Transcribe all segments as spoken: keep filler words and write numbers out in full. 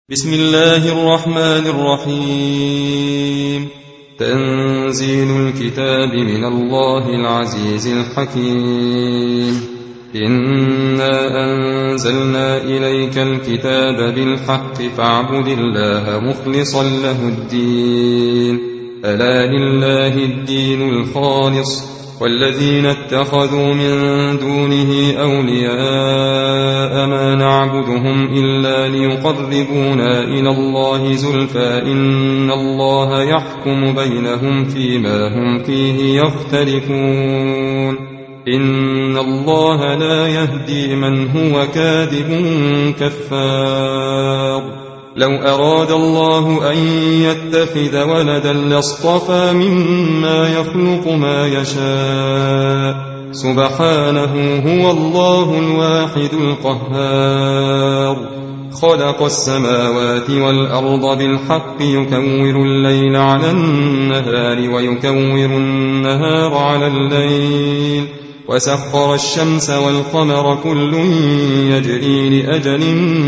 بسم الله الرحمن الرحيم. تنزيل الكتاب من الله العزيز الحكيم. إنا أنزلنا إليك الكتاب بالحق فاعبد الله مخلصا له الدين. ألا لله الدين الخالص والذين اتخذوا من دونه أولياء ما نعبدهم إلا ليقربونا إلى الله زلفى إن الله يحكم بينهم فيما هم فيه يختلفون. إن الله لا يهدي من هو كاذب كفار. لو أراد الله أن يتخذ ولدا لاصطفى مما يخلق ما يشاء سبحانه هو الله الواحد القهار. خلق السماوات والأرض بالحق يكور الليل على النهار ويكور النهار على الليل وسخر الشمس والقمر كل يجري لأجل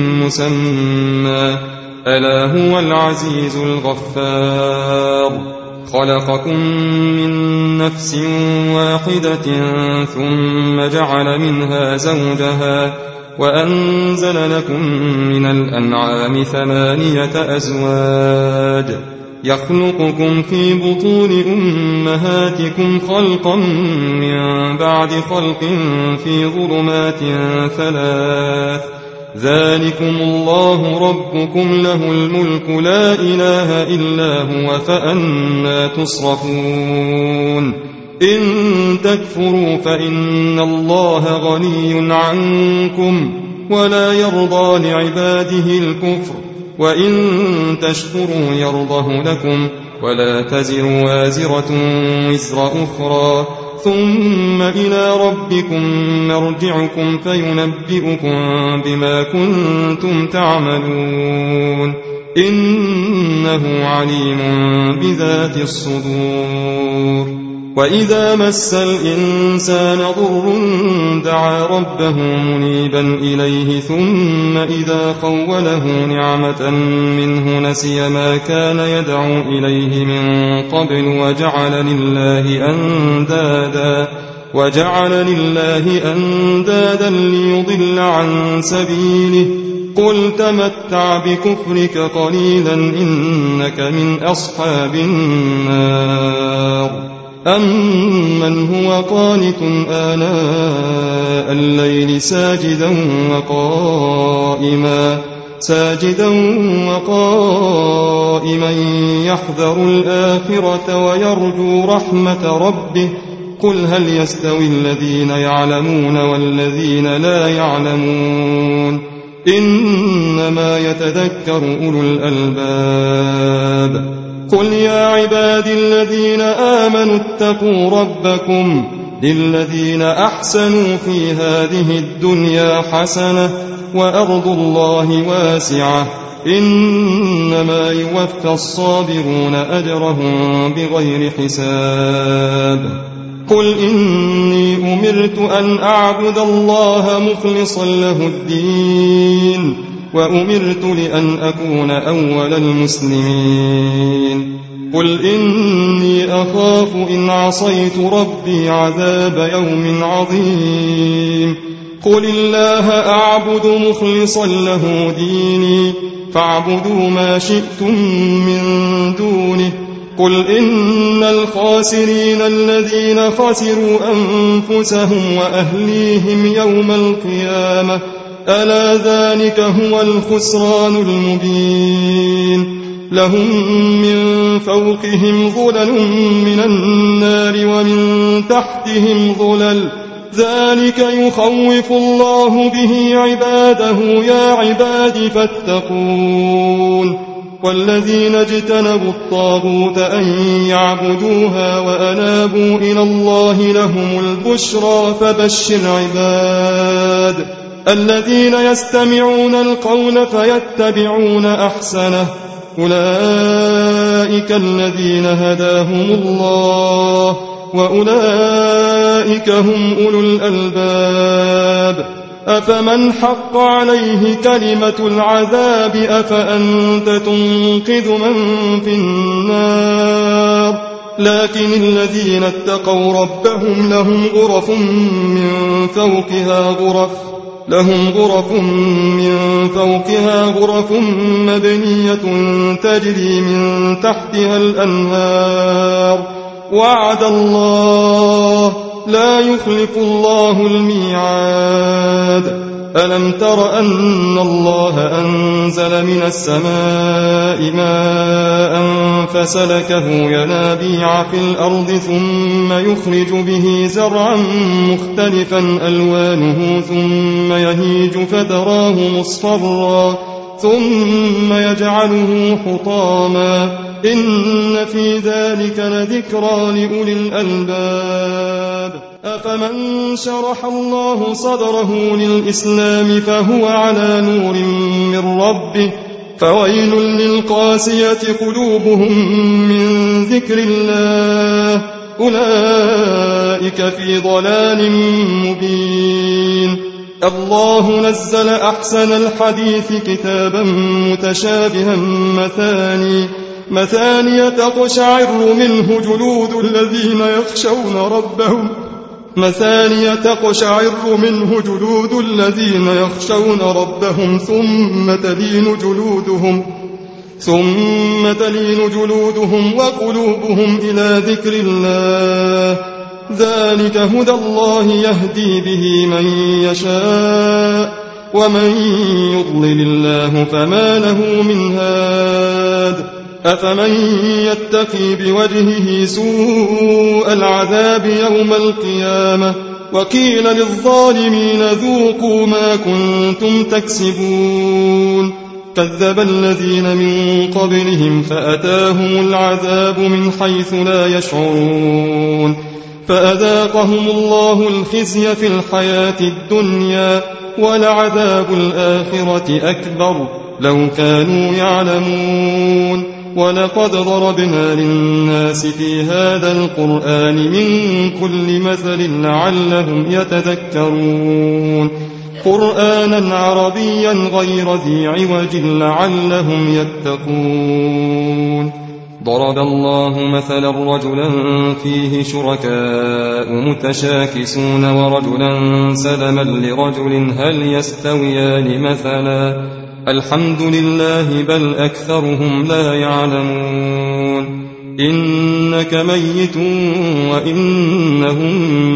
مسمى ألا هو العزيز الغفار. خلقكم من نفس واحدة ثم جعل منها زوجها وأنزل لكم من الأنعام ثمانية أزواج يخلقكم في بطون أمهاتكم خلقا من بعد خلق في ظلمات ثلاث ذلكم الله ربكم له الملك لا إله إلا هو فأنى تصرفون. إن تكفروا فإن الله غني عنكم ولا يرضى لعباده الكفر وإن تشكروا يرضه لكم ولا تزر وازرة وزر أخرى ثم إلى ربكم مرجعكم فينبئكم بما كنتم تعملون إنه عليم بذات الصدور. وإذا مس الإنسان ضر دعا ربه منيبا إليه ثم إذا خوله نعمة منه نسي ما كان يدعو إليه من قبل وجعل لله أندادا وجعل لله أندادا ليضل عن سبيله قل تمتع بكفرك قليلا إنك من أصحاب النار. أمن هو قانت آناء الليل ساجدا وقائما ساجدا وقائما يحذر الآخرة ويرجو رحمة ربه قل هل يستوي الذين يعلمون والذين لا يعلمون إنما يتذكر أولو الألباب. قل يا عبادي الذين آمنوا اتقوا ربكم للذين أحسنوا في هذه الدنيا حسنة وأرض الله واسعة إنما يوفى الصابرون أجرهم بغير حساب. قل إني أمرت أن أعبد الله مخلصا له الدين وأمرت لأن أكون أول المسلمين. قل إني أخاف إن عصيت ربي عذاب يوم عظيم. قل الله أعبد مخلصا له ديني فاعبدوا ما شئتم من دونه. قل إن الخاسرين الذين خسروا أنفسهم وأهليهم يوم القيامة ألا ذلك هو الخسران المبين. لهم من فوقهم ظلل من النار ومن تحتهم ظلل ذلك يخوف الله به عباده يا عباد فاتقون. والذين اجتنبوا الطاغوت أن يعبدوها وأنابوا إلى الله لهم البشرى فبشر عباد الذين يستمعون القول فيتبعون أحسنه أولئك الذين هداهم الله وأولئك هم أولو الألباب. أفمن حق عليه كلمة العذاب أفأنت تنقذ من في النار لكن الذين اتقوا ربهم لهم غرف من فوقها غرف لهم غرف من فوقها غرف مبنية تجري من تحتها الأنهار وعد الله لا يخلف الله الميعاد ألم تر أن الله أنزل من السماء ماء فسلكه ينابيع في الأرض ثم يخرج به زرعا مختلفا ألوانه ثم يهيج فتراه مصفرا ثم يجعله حطاما إن في ذلك لذكرى لأولي الألباب أفمن شرح الله صدره للإسلام فهو على نور من ربه فويل للقاسية قلوبهم من ذكر الله أولئك في ضلال مبين الله نزل أحسن الحديث كتابا متشابها مثاني مثانية تقشعر منه جلود الذين يخشون ربهم مثانية تقشعر منه جلود الذين يخشون ربهم ثم تلين جلودهم ثم تلين جلودهم وقلوبهم إلى ذكر الله ذلك هدى الله يهدي به من يشاء ومن يضلل الله فما له من هاد أفمن يتقي بوجهه سوء العذاب يوم القيامة وقيل للظالمين ذوقوا ما كنتم تكسبون كذب الذين من قبلهم فأتاهم العذاب من حيث لا يشعرون فأذاقهم الله الخزي في الحياة الدنيا ولعذاب الآخرة أكبر لو كانوا يعلمون ولقد ضربنا للناس في هذا القرآن من كل مثل لعلهم يتذكرون قرآنا عربيا غير ذي عوج لعلهم يتقون ضرب الله مثلا رجلا فيه شركاء متشاكسون ورجلا سلما لرجل هل يستويان مثلا الحمد لله بل أكثرهم لا يعلمون إنك ميت وإنهم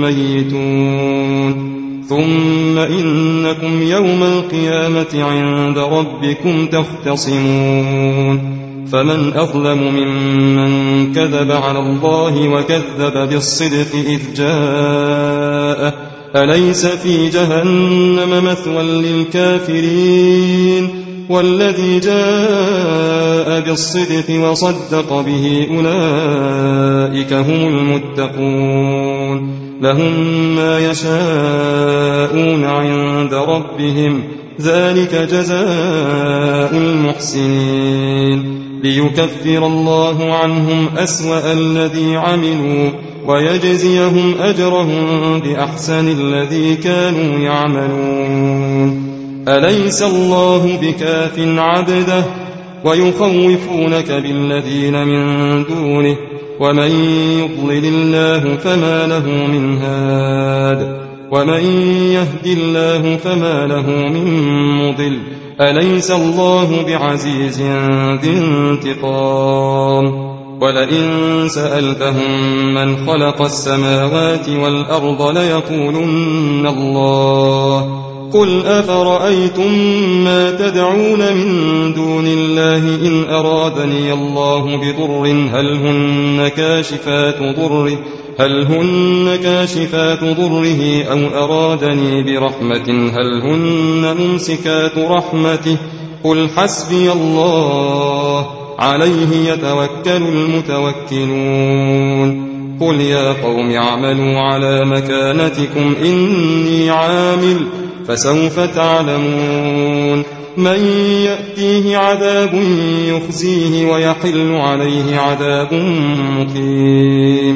ميتون ثم إنكم يوم القيامة عند ربكم تختصمون فمن أظلم ممن كذب على الله وكذب بالصدق إذ جاءه أليس في جهنم مثوى للكافرين والذي جاء بالصدق وصدق به أولئك هم المتقون لهم ما يشاءون عند ربهم ذلك جزاء المحسنين ليكفر الله عنهم أسوأ الذي عملوا ويجزيهم أجرهم بأحسن الذي كانوا يعملون أليس الله بكاف عبده ويخوفونك بالذين من دونه ومن يضلل الله فما له من هاد ومن يهد الله فما له من مضل أليس الله بعزيز ذي انتقام ولئن سألتهم من خلق السماوات والأرض ليقولن الله قل أفرأيتم ما تدعون من دون الله إن أرادني الله بضر هل هن كاشفات ضره هل هن كاشفات ضره أو أرادني برحمة هل هن ممسكات رحمته قل حسبي الله عليه يتوكل المتوكلون قل يا قوم اعملوا على مكانتكم إني عامل فسوف تعلمون من يأتيه عذاب يخزيه ويحل عليه عذاب مقيم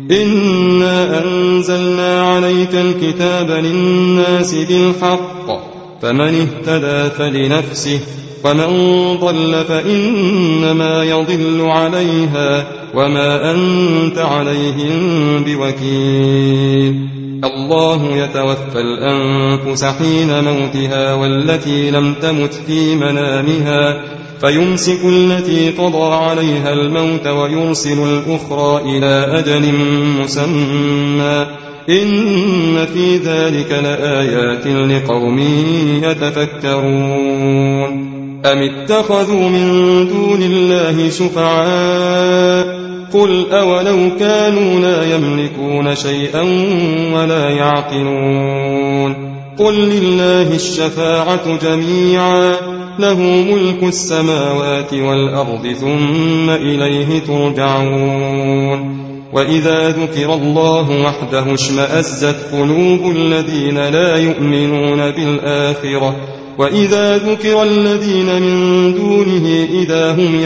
إنا أنزلنا عليك الكتاب للناس بالحق فمن اهتدى فلنفسه ومن ضل فإنما يضل عليها وما أنت عليهم بوكيل. الله يتوفى الأنفس حين موتها والتي لم تمت في منامها فيمسك التي قضى عليها الموت ويرسل الأخرى إلى أجل مسمى إن في ذلك لآيات لقوم يتفكرون. أم اتخذوا من دون الله شفعاء قل أولو كانوا لا يملكون شيئا ولا يعقلون قل لله الشفاعة جميعا له ملك السماوات والأرض ثم إليه ترجعون. وإذا ذكر الله وحده اشمأزت قلوب الذين لا يؤمنون بالآخرة وإذا ذكر الذين من دونه إذا هم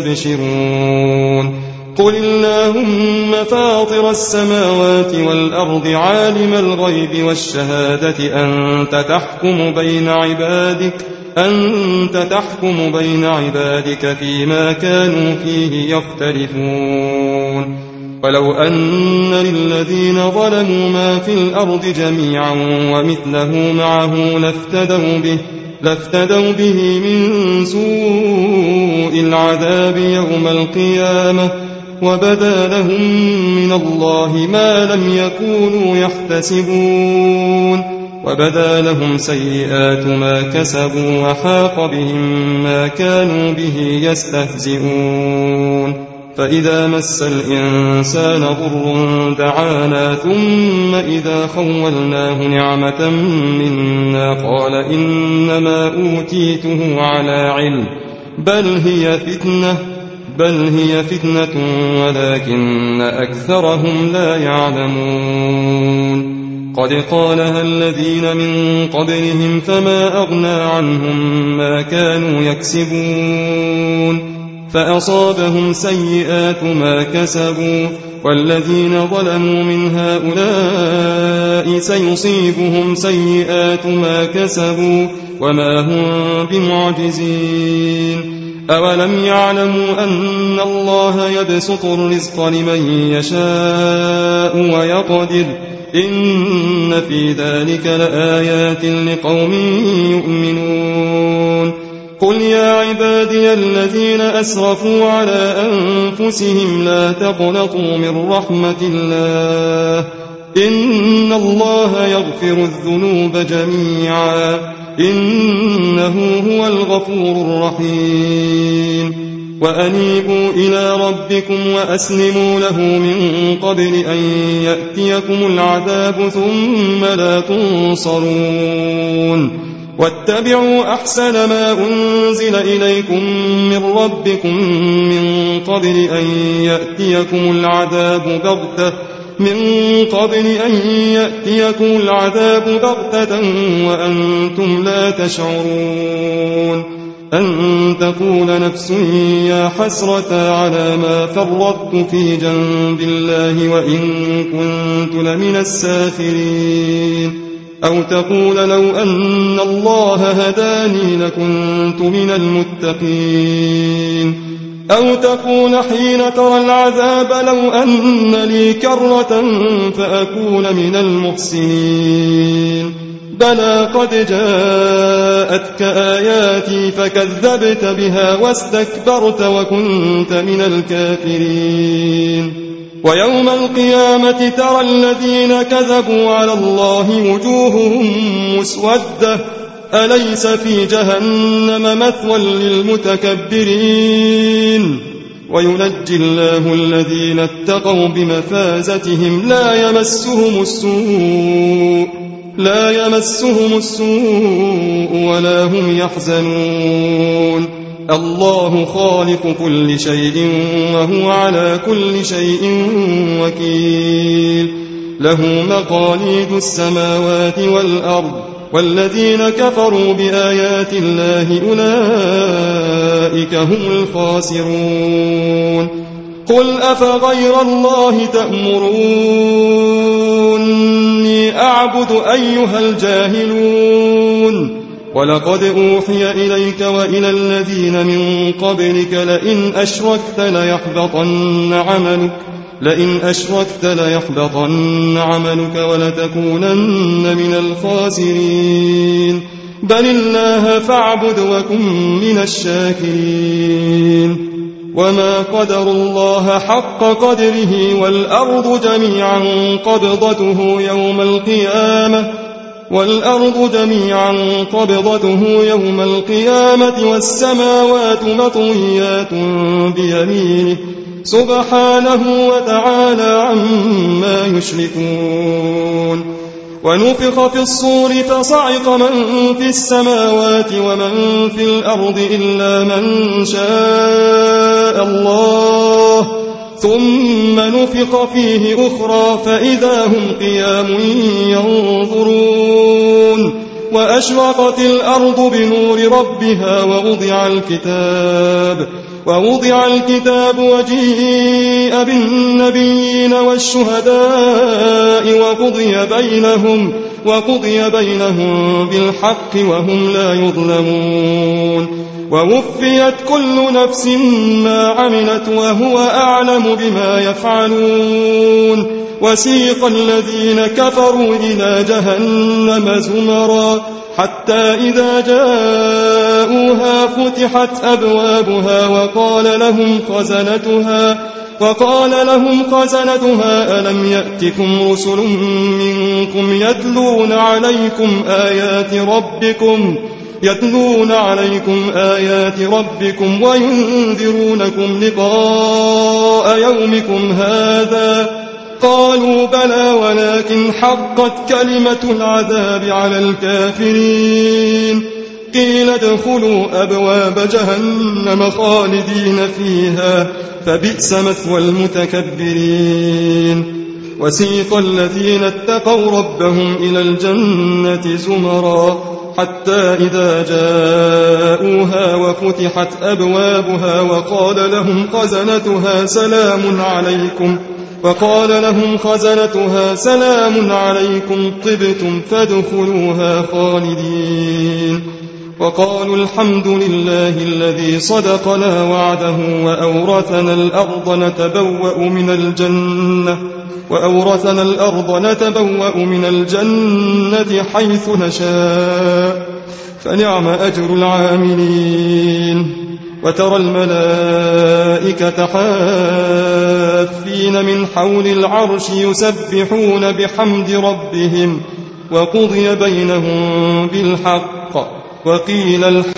يستبشرون. قل اللهم فاطر السماوات والأرض عالم الغيب والشهادة أنت تحكم بين عبادك أنت تحكم بين عبادك فيما كانوا فيه يختلفون. ولو أن للذين ظلموا ما في الأرض جميعا ومثله معه لافتدوا به لافتدوا به من سوء العذاب يوم القيامة وبدا لهم من الله ما لم يكونوا يحتسبون وبدا لهم سيئات ما كسبوا وحاق بهم ما كانوا به يستهزئون. فإذا مس الإنسان ضر دعانا ثم إذا خولناه نعمة منا قال إنما أوتيته على علم بل هي فتنة بل هي فتنة ولكن أكثرهم لا يعلمون. قد قالها الذين من قبلهم فما أغنى عنهم ما كانوا يكسبون فأصابهم سيئات ما كسبوا والذين ظلموا من هؤلاء سيصيبهم سيئات ما كسبوا وما هم بمعجزين. أولم يعلموا أن الله يبسط الرزق لمن يشاء ويقدر إن في ذلك لآيات لقوم يؤمنون. قل يا عبادي الذين أسرفوا على أنفسهم لا تقنطوا من رحمة الله إن الله يغفر الذنوب جميعا إنه هو الغفور الرحيم. وأنيبوا إلى ربكم وأسلموا له من قبل أن يأتيكم العذاب ثم لا تنصرون. واتبعوا أحسن ما أنزل إليكم من ربكم من قبل أن يأتيكم العذاب بغتة من قبل أن يأتيكم العذاب بغتة وأنتم لا تشعرون أن تقول نفس يا حسرة على ما فرطت في جنب الله وإن كنت لمن الساخرين أو تقول لو أن الله هداني لكنت من المتقين أو تقول حين ترى العذاب لو أن لي كرة فأكون من المحسنين. بلى قد جاءتك آياتي فكذبت بها واستكبرت وكنت من الكافرين. ويوم القيامة ترى الذين كذبوا على الله وجوههم مسودة أليس في جهنم مثوى للمتكبرين. وينجي الله الذين اتقوا بمفازتهم لا يمسهم السوء لا يمسهم السوء ولا هم يحزنون. الله خالق كل شيء وهو على كل شيء وكيل. له مقاليد السماوات والأرض والذين كفروا بآيات الله أولئك هم الخاسرون. قل أفغير الله تأمروني أعبد أيها الجاهلون ولقد أوحي إليك وإلى الذين من قبلك لئن أشركت ليحبطن عملك لئن أشركت ليحبطن عملك ولتكونن من الخاسرين بل الله فاعبد وكن من الشاكرين وما قدروا الله حق قدره والأرض جميعا قبضته يوم القيامة والأرض جميعا قبضته يوم القيامة والسماوات مطويات بيمينه سبحانه وتعالى عما يشركون ونفخ في الصور فصعق من في السماوات ومن في الأرض إلا من شاء الله ثم نفخ فيه أخرى فإذا هم قيام ينظرون وأشرقت الأرض بنور ربها ووضع الكتاب ووضع الكتاب وجيء بالنبيين والشهداء وقضي بينهم وقضي بينهم بالحق وهم لا يظلمون ووفيت كل نفس ما عملت وهو أعلم بما يفعلون وسيق الذين كفروا إلى جهنم زمرا حتى إذا جاءوها فتحت أبوابها وقال لهم خزنتها وقال لهم خزنتها ألم يأتكم رسل منكم يتلون عليكم آيات ربكم يتلون عليكم آيات ربكم وينذرونكم لقاء يومكم هذا قالوا بلى ولكن حقت كلمة العذاب على الكافرين قيل ادخلوا أبواب جهنم خالدين فيها فبئس مثوى المتكبرين وسيق الذين اتقوا ربهم إلى الجنة زمرا حتى إذا جاءوها وفتحت أبوابها وقال لهم خزنتها سلام عليكم وقال لهم خزنتها سلام عليكم طبتم فادخلوها خالدين وقالوا الحمد لله الذي صدقنا وعده وأورثنا الأرض نتبوأ من الجنة وأورثنا الأرض نتبوأ من الجنة حيث نشاء فنعم أجر العاملين وترى الملائكة حافين من حول العرش يسبحون بحمد ربهم وقضي بينهم بالحق وقيل الحق